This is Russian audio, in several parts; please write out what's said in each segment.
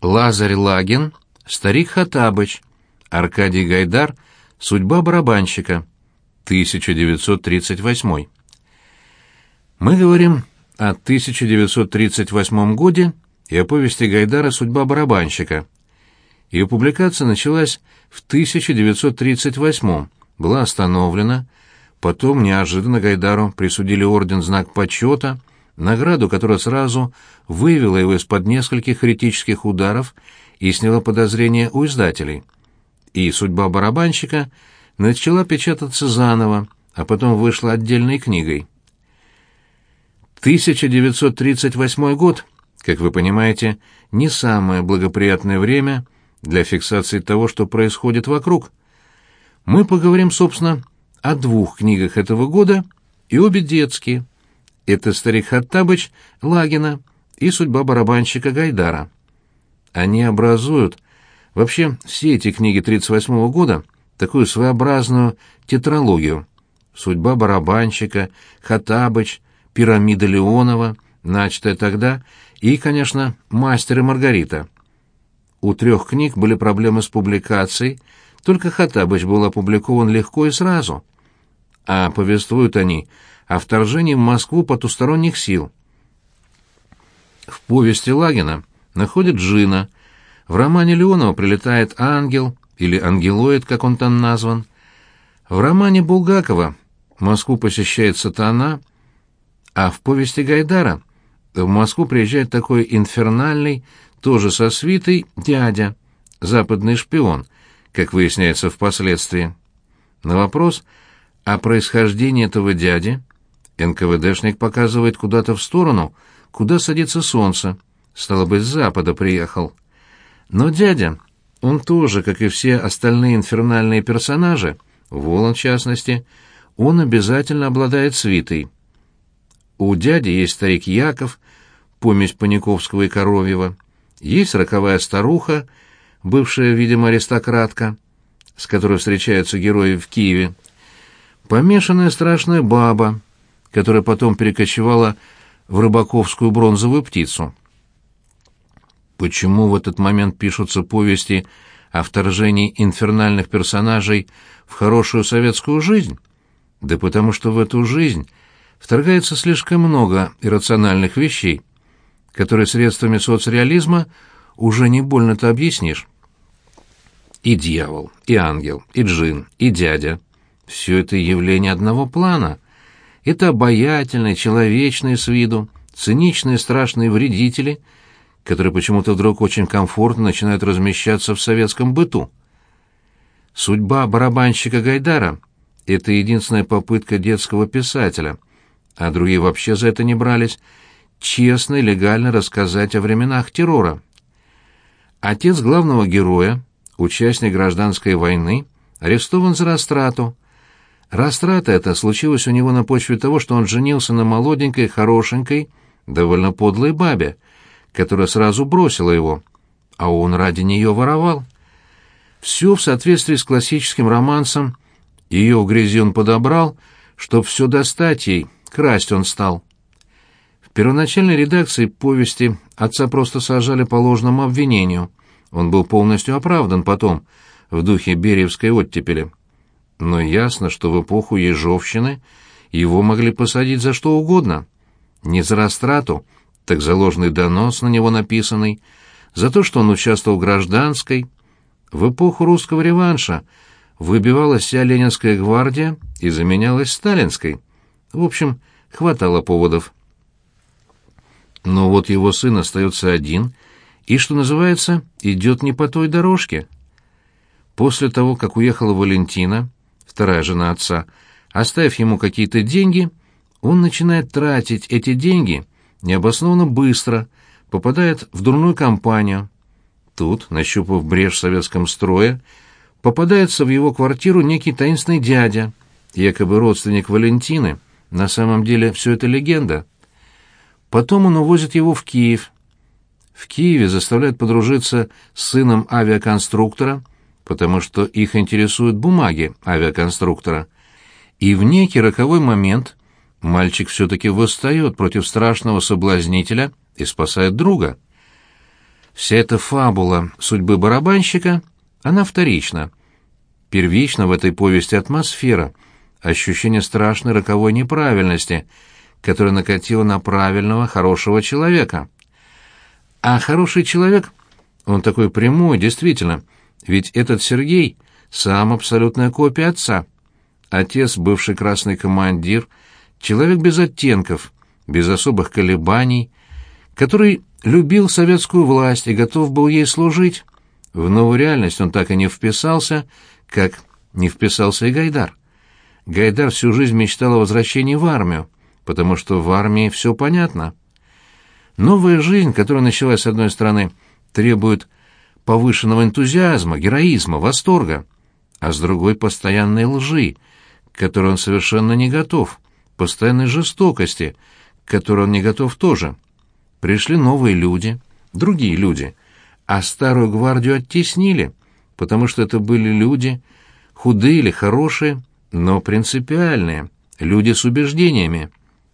Лазарь Лагин, старик Хоттабыч, Аркадий Гайдар, судьба барабанщика, 1938. Мы говорим о 1938 годе и о повести Гайдара «Судьба барабанщика». Ее публикация началась в 1938, была остановлена, потом неожиданно Гайдару присудили орден «Знак почета», награду, которая сразу вывела его из-под нескольких критических ударов и сняла подозрения у издателей. И «Судьба барабанщика» начала печататься заново, а потом вышла отдельной книгой. 1938 год, как вы понимаете, не самое благоприятное время для фиксации того, что происходит вокруг. Мы поговорим, собственно, о двух книгах этого года, и обе детские. Это «Старик Хоттабыч» Лагина и «Судьба барабанщика» Гайдара. Они образуют, вообще все эти книги 1938 года, такую своеобразную тетралогию. «Судьба барабанщика», «Хоттабыч», «Пирамида Леонова», начатая тогда, и, конечно, «Мастер и Маргарита». У трех книг были проблемы с публикацией, только «Хоттабыч» был опубликован легко и сразу. А повествуют они о вторжении в Москву потусторонних сил. В повести Лагина находят джинна, в романе Леонова прилетает ангел, или ангелоид, как он там назван. В романе Булгакова Москву посещает сатана, а в повести Гайдара в Москву приезжает такой инфернальный, тоже со свитой, дядя, западный шпион, как выясняется впоследствии. На вопрос о происхождении этого дяди НКВДшник показывает куда-то в сторону, куда садится солнце, стало быть, с запада приехал. Но дядя, он тоже, как и все остальные инфернальные персонажи, Волан в частности, он обязательно обладает свитой. У дяди есть старик Яков, помесь Паниковского и Коровьева, есть роковая старуха, бывшая, видимо, аристократка, с которой встречаются герои в Киеве, помешанная страшная баба, которая потом перекочевала в рыбаковскую бронзовую птицу. Почему в этот момент пишутся повести о вторжении инфернальных персонажей в хорошую советскую жизнь? Да потому что в эту жизнь вторгается слишком много иррациональных вещей, которые средствами соцреализма уже не больно-то объяснишь. И дьявол, и ангел, и джин, и дядя — все это явления одного плана. Это обаятельные, человечные с виду, циничные, страшные вредители, которые почему-то вдруг очень комфортно начинают размещаться в советском быту. «Судьба барабанщика» Гайдара — это единственная попытка детского писателя, а другие вообще за это не брались, честно и легально рассказать о временах террора. Отец главного героя, участник гражданской войны, арестован за растрату. Растрата эта случилась у него на почве того, что он женился на молоденькой, хорошенькой, довольно подлой бабе, которая сразу бросила его, а он ради нее воровал. Все в соответствии с классическим романсом, ее в грязи он подобрал, чтоб все достать ей, красть он стал. В первоначальной редакции повести отца просто сажали по ложному обвинению, он был полностью оправдан потом, в духе бериевской оттепели. Но ясно, что в эпоху ежовщины его могли посадить за что угодно. Не за растрату, так за ложный донос на него написанный, за то, что он участвовал в гражданской. В эпоху русского реванша выбивалась вся Ленинская гвардия и заменялась сталинской. В общем, хватало поводов. Но вот его сын остается один и, что называется, идет не по той дорожке. После того, как уехала Валентина, вторая жена отца, оставив ему какие-то деньги, он начинает тратить эти деньги необоснованно быстро, попадает в дурную компанию. Тут, нащупав брешь в советском строе, попадается в его квартиру некий таинственный дядя, якобы родственник Валентины, на самом деле все это легенда. Потом он увозит его в Киев. В Киеве заставляют подружиться с сыном авиаконструктора, потому что их интересуют бумаги авиаконструктора. И в некий роковой момент мальчик все-таки восстает против страшного соблазнителя и спасает друга. вся эта фабула судьбы барабанщика, она вторична. Первична в этой повести атмосфера, ощущение страшной роковой неправильности, которая накатила на правильного, хорошего человека. А хороший человек, он такой прямой, действительно, ведь этот Сергей — сам абсолютная копия отца. Отец, бывший красный командир, человек без оттенков, без особых колебаний, который любил советскую власть и готов был ей служить. В новую реальность он так и не вписался, как не вписался и Гайдар. Гайдар всю жизнь мечтал о возвращении в армию, потому что в армии все понятно. Новая жизнь, которая началась с одной стороны, требует повышенного энтузиазма, героизма, восторга, а с другой — постоянной лжи, к которой он совершенно не готов, постоянной жестокости, к которой он не готов тоже. Пришли новые люди, другие люди, а старую гвардию оттеснили, потому что это были люди, худые или хорошие, но принципиальные, люди с убеждениями.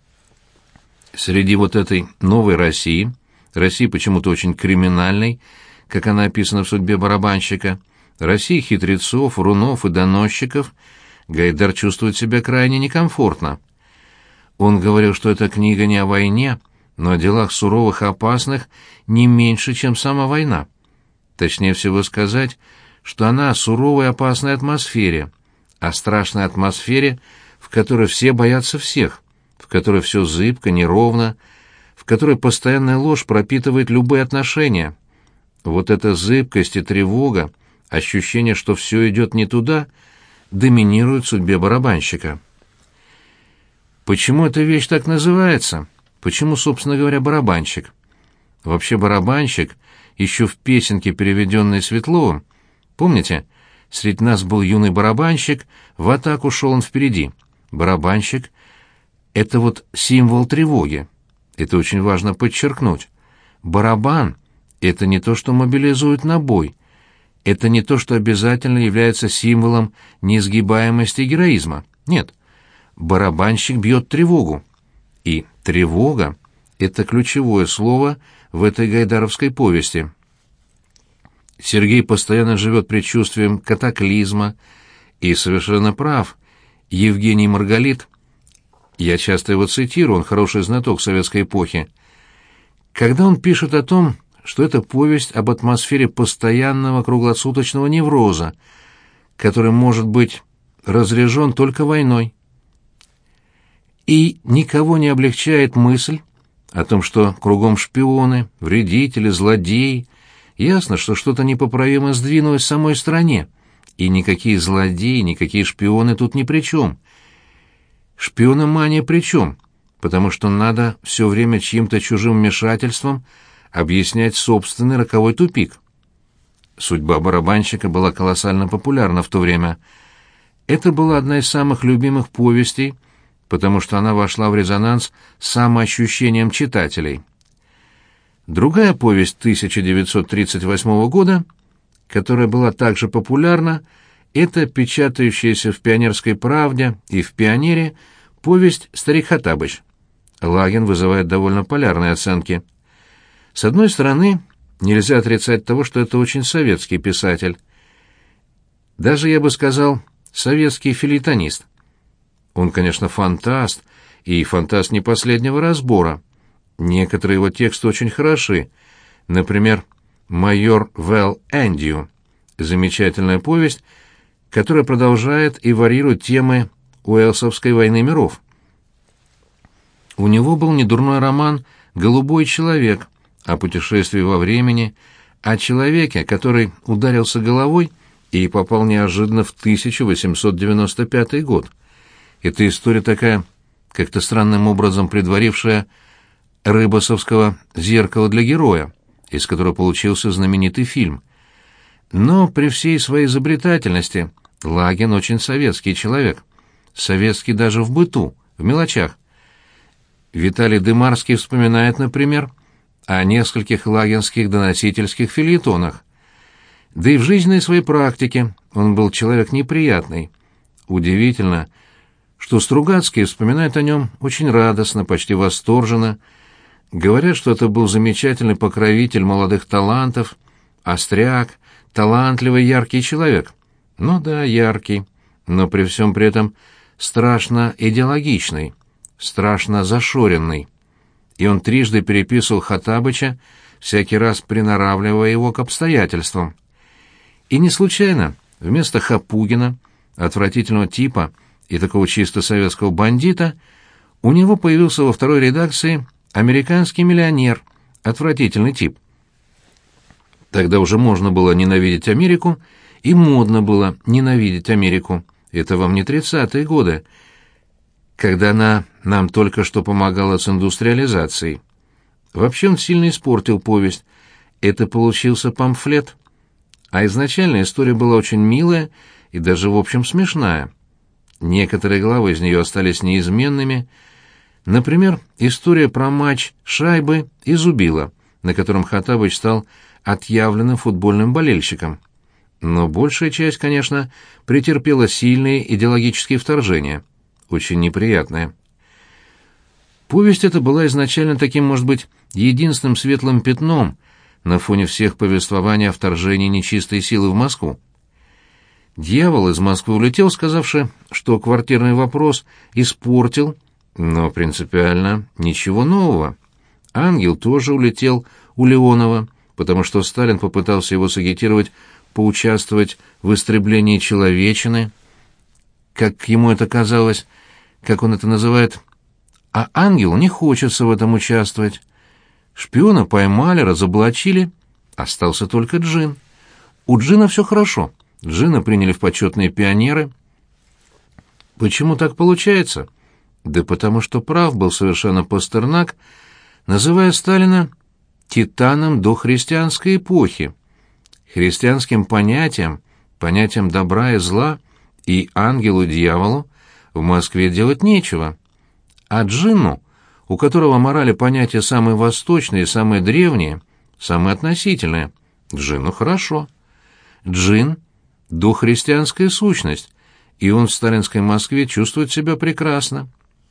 Среди вот этой новой России, России почему-то очень криминальной, как она описана в «Судьбе барабанщика», России хитрецов, врунов и доносчиков, Гайдар чувствует себя крайне некомфортно. Он говорил, что эта книга не о войне, но о делах суровых и опасных не меньше, чем сама война. Точнее всего сказать, что она о суровой и опасной атмосфере, о страшной атмосфере, в которой все боятся всех, в которой все зыбко, неровно, в которой постоянная ложь пропитывает любые отношения. Вот эта зыбкость и тревога, ощущение, что все идет не туда, доминирует в судьбе барабанщика. Почему эта вещь так называется? Почему, собственно говоря, барабанщик? Вообще барабанщик, еще в песенке, переведенной Светловым, помните, среди нас был юный барабанщик, в атаку шел он впереди. Барабанщик — это вот символ тревоги. Это очень важно подчеркнуть. Барабан — это не то, что мобилизует на бой. Это не то, что обязательно является символом несгибаемости и героизма. Нет. Барабанщик бьет тревогу. И тревога — это ключевое слово в этой гайдаровской повести. Сергей постоянно живет предчувствием катаклизма, и совершенно прав. Евгений Маргалит, я часто его цитирую, он хороший знаток советской эпохи, когда он пишет о том, что это повесть об атмосфере постоянного круглосуточного невроза, который может быть разряжен только войной. И никого не облегчает мысль о том, что кругом шпионы, вредители, злодеи. Ясно, что что-то непоправимо сдвинулось в самой стране, и никакие злодеи, никакие шпионы тут ни при чем. Шпиономания при чем? Потому что надо все время чьим-то чужим вмешательством объяснять собственный роковой тупик. «Судьба барабанщика» была колоссально популярна в то время. Это была одна из самых любимых повестей, потому что она вошла в резонанс с самоощущением читателей. Другая повесть 1938 года, которая была также популярна, это печатающаяся в «Пионерской правде» и в «Пионере» повесть «Старик Хоттабыч». Лагин вызывает довольно полярные оценки. С одной стороны, нельзя отрицать того, что это очень советский писатель. Даже, я бы сказал, советский фельетонист. Он, конечно, фантаст, и фантаст не последнего разбора. Некоторые его тексты очень хороши. Например, «Майор Вэл Эндью» — замечательная повесть, которая продолжает и варьирует темы Уэллсовской войны миров. У него был недурной роман «Голубой человек» о путешествии во времени, о человеке, который ударился головой и попал неожиданно в 1895 год. Эта история такая, как-то странным образом предварившая рыбасовского «Зеркало для героя», из которого получился знаменитый фильм. Но при всей своей изобретательности Лагин очень советский человек. Советский даже в быту, в мелочах. Виталий Дымарский вспоминает, например, о нескольких лагинских доносительских фельетонах. Да и в жизненной своей практике он был человек неприятный. Удивительно, что Стругацкие вспоминают о нем очень радостно, почти восторженно, Говорят, что это был замечательный покровитель молодых талантов, остряк, талантливый, яркий человек. Ну да, яркий, но при всем при этом страшно идеологичный, страшно зашоренный. И он трижды переписывал Хоттабыча, всякий раз приноравливая его к обстоятельствам. И не случайно вместо Хапугина, отвратительного типа и такого чисто советского бандита, у него появился во второй редакции американский миллионер, отвратительный тип. Тогда уже можно было ненавидеть Америку, и модно было ненавидеть Америку. Это вам не 30-е годы, когда она нам только что помогала с индустриализацией. Вообще он сильно испортил повесть. Это получился памфлет. А изначально история была очень милая и даже, в общем, смешная. Некоторые главы из нее остались неизменными. Например, история про матч шайбы и Зубила, на котором Хоттабыч стал отъявленным футбольным болельщиком. Но большая часть, конечно, претерпела сильные идеологические вторжения, очень неприятные. Повесть эта была изначально таким, может быть, единственным светлым пятном на фоне всех повествований о вторжении нечистой силы в Москву. Дьявол из Москвы улетел, сказавши, что квартирный вопрос испортил, но принципиально ничего нового. Ангел тоже улетел у Леонова, потому что Сталин попытался его сагитировать поучаствовать в истреблении человечины, как ему это казалось, как он это называет, а ангелу не хочется в этом участвовать. Шпиона поймали, разоблачили, остался только Джин. У Джина все хорошо, Джина приняли в почетные пионеры. Почему так получается? Да потому что прав был совершенно Пастернак, называя Сталина «титаном дохристианской эпохи». Христианским понятиям добра и зла, и ангелу и дьяволу в Москве делать нечего. А Джинну, у которого морали понятия самые восточные, самые древние, самые относительные, Джинну хорошо. Джин — дохристианская сущность, и он в сталинской Москве чувствует себя прекрасно.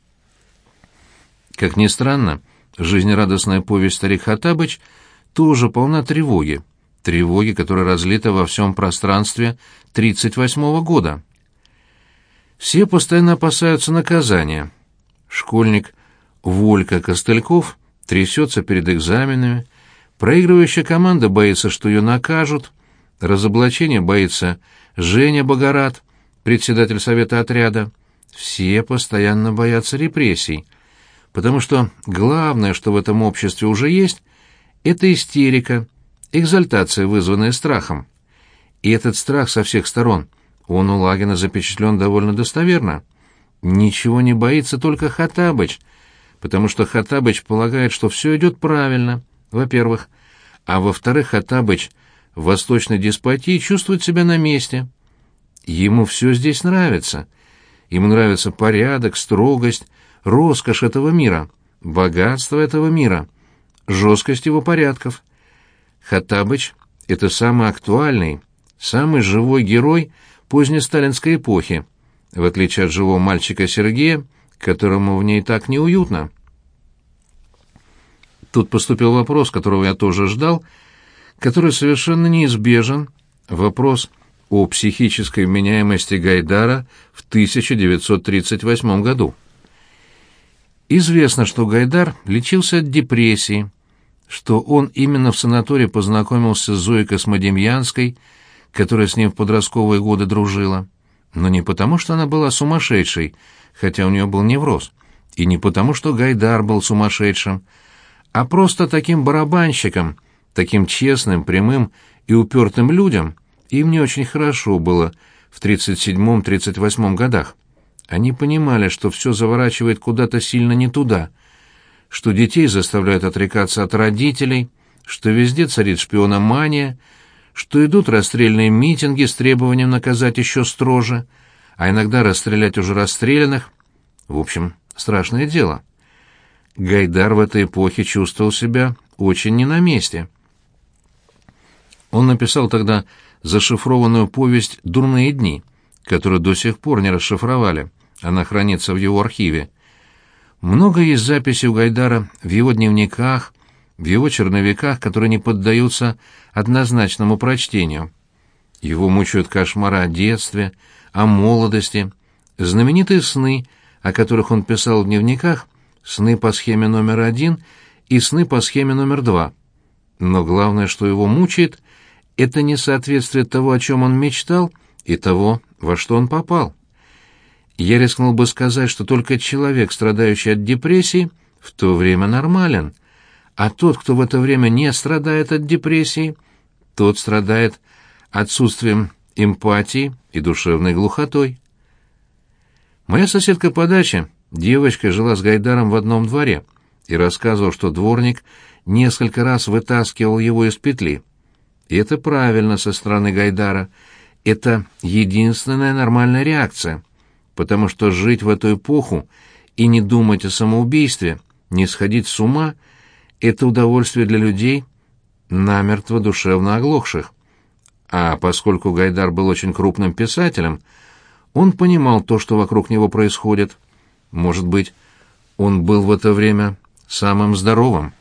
Как ни странно, жизнерадостная повесть «Старик Хоттабыч» тоже полна тревоги, которая разлита во всем пространстве 1938 года. Все постоянно опасаются наказания. Школьник Волька Костыльков трясется перед экзаменами, проигрывающая команда боится, что ее накажут, разоблачения боится Женя Богорат, председатель совета отряда. Все постоянно боятся репрессий, потому что главное, что в этом обществе уже есть, это истерика, экзальтация, вызванная страхом. И этот страх со всех сторон, он у Лагина запечатлен довольно достоверно. Ничего не боится только Хоттабыч, потому что Хоттабыч полагает, что все идет правильно, во-первых, а во-вторых, Хоттабыч в восточной деспотии чувствует себя на месте. Ему все здесь нравится. Ему нравится порядок, строгость, роскошь этого мира, богатство этого мира, жесткость его порядков. Хоттабыч — это самый актуальный, самый живой герой позднесталинской эпохи, в отличие от живого мальчика Сергея, которому в ней так неуютно. Тут поступил вопрос, которого я тоже ждал, который совершенно неизбежен, вопрос о психической вменяемости Гайдара в 1938 году. Известно, что Гайдар лечился от депрессии, что он именно в санатории познакомился с Зоей Космодемьянской, которая с ним в подростковые годы дружила. Но не потому, что она была сумасшедшей, хотя у нее был невроз, и не потому, что Гайдар был сумасшедшим, а просто таким барабанщиком, таким честным, прямым и упертым людям им не очень хорошо было в 1937-1938 годах. Они понимали, что все заворачивает куда-то сильно не туда, что детей заставляют отрекаться от родителей, что везде царит шпиономания, что идут расстрельные митинги с требованием наказать еще строже, а иногда расстрелять уже расстрелянных. В общем, страшное дело. Гайдар в этой эпохе чувствовал себя очень не на месте. Он написал тогда зашифрованную повесть «Дурные дни», которую до сих пор не расшифровали, она хранится в его архиве. Много есть записей у Гайдара в его дневниках, в его черновиках, которые не поддаются однозначному прочтению. Его мучают кошмары о детстве, о молодости, знаменитые сны, о которых он писал в дневниках, сны по схеме номер 1 и сны по схеме номер 2. Но главное, что его мучает, это несоответствие того, о чем он мечтал, и того, во что он попал. Я рискнул бы сказать, что только человек, страдающий от депрессии, в то время нормален, а тот, кто в это время не страдает от депрессии, тот страдает отсутствием эмпатии и душевной глухотой. Моя соседка по даче, девочка, жила с Гайдаром в одном дворе и рассказывала, что дворник несколько раз вытаскивал его из петли. И это правильно со стороны Гайдара. Это единственная нормальная реакция, потому что жить в эту эпоху и не думать о самоубийстве, не сходить с ума — это удовольствие для людей, намертво душевно оглохших. А поскольку Гайдар был очень крупным писателем, он понимал то, что вокруг него происходит. Может быть, он был в это время самым здоровым.